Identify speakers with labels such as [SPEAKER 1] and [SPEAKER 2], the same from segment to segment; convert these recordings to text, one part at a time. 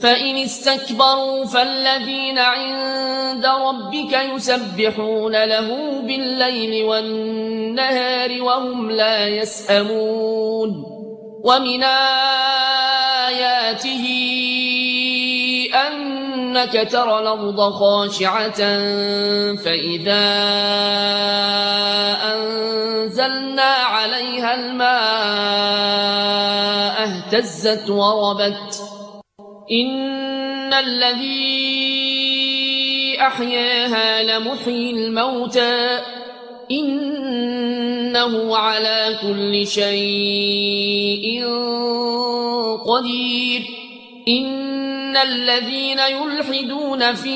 [SPEAKER 1] فإن استكبروا فالذين عند ربك يسبحون له بالليل والنهار وهم لا يسأمون ومن آياته أنك ترى الأرض خاشعة فإذا أنزلنا عليها الماء اهتزت وربت إن الذي أحياها لمحيي الموتى إنه على كل شيء قدير إن الذين يلحدون في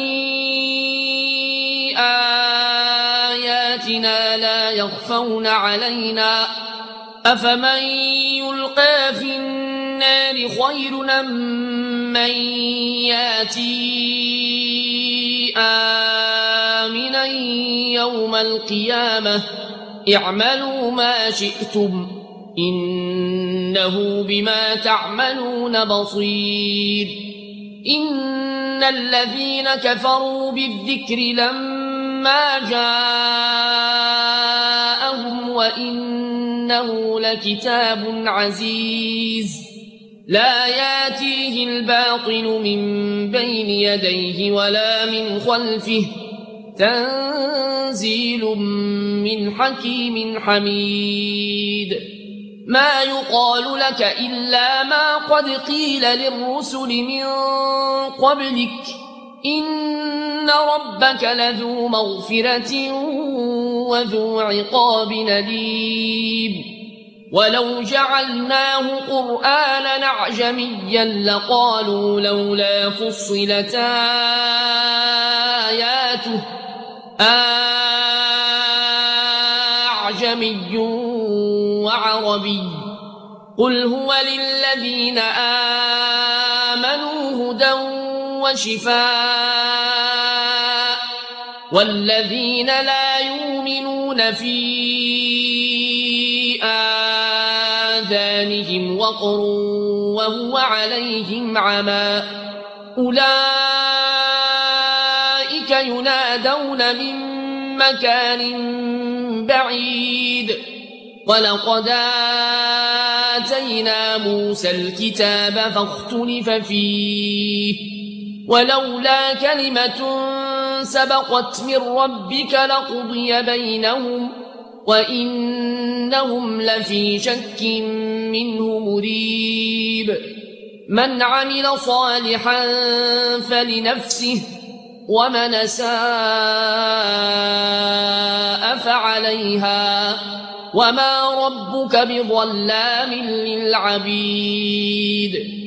[SPEAKER 1] آياتنا لا يخفون علينا أفمن يلقى في النار خير أم من ياتي آمنا يوم القيامة اعملوا ما شئتم إنه بما تعملون بصير إن الذين كفروا بالذكر لما جاءهم وإنه لكتاب عزيز لا ياتيه الباطل من بين يديه ولا من خلفه تنزيل من حكيم حميد ما يقال لك إلا ما قد قيل للرسل من قبلك إن ربك لذو مغفرة وذو عقاب أليم ولو جعلناه قرآنا أعجميا لقالوا لولا فصلت آياته أعجمي وعربي قل هو للذين آمنوا هدى وشفاء والذين لا يؤمنون في آذانهم وقر وهو عليهم عمى أولئك ينادون من مكان بعيد ولقد آتينا موسى الكتاب فاختلف فيه ولولا كلمة سبقت من ربك لقضي بينهم وإنهم لفي شك منه مريب من عمل صالحا فلنفسه ومن أساء فعليها وما ربك بظلام للعبيد